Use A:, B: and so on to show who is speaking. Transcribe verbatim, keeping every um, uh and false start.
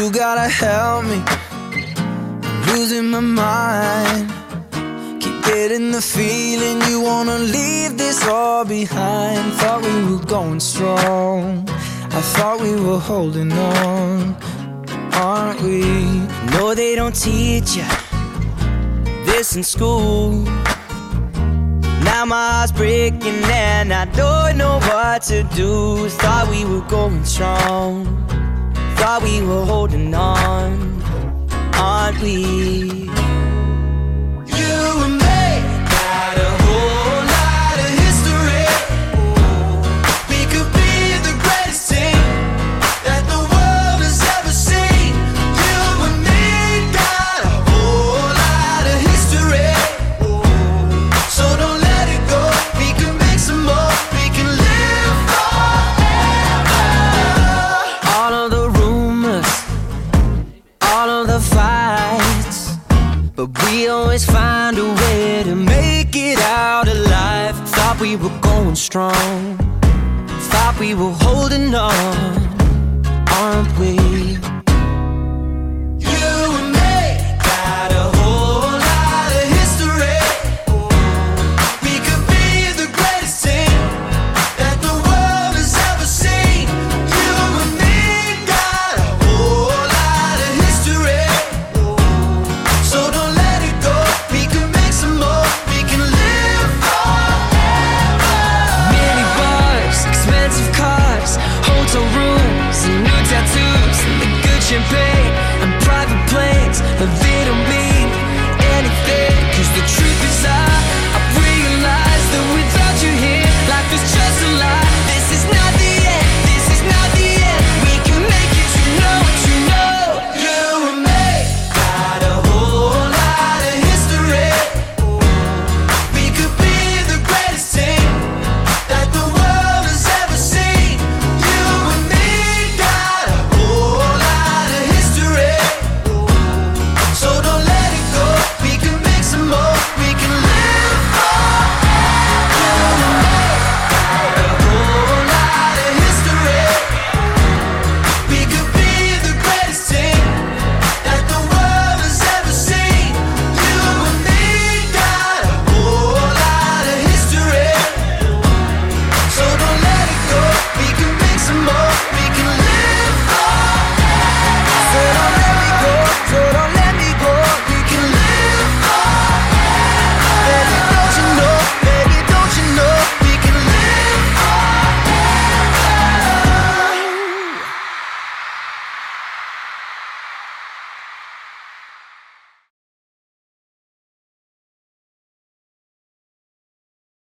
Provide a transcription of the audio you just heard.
A: You gotta help me, I'm losing my mind. Keep getting the feeling you wanna leave this all behind. Thought we were going strong, I thought we were holding on, aren't we? No, they don't teach you this in school. Now my heart's breaking and I don't know what to do. Thought we were going strong, thought we were holding on, aren't we? You and me got a whole lot of history. We could be the greatest team that the world has ever seen. You and me got a whole lot of history, so don't let it go. We can make some more, we can live forever. All of the rumors, all of the fights, but we always find a way to make it out alive. Thought we were going strong, thought we were holding on, aren't we?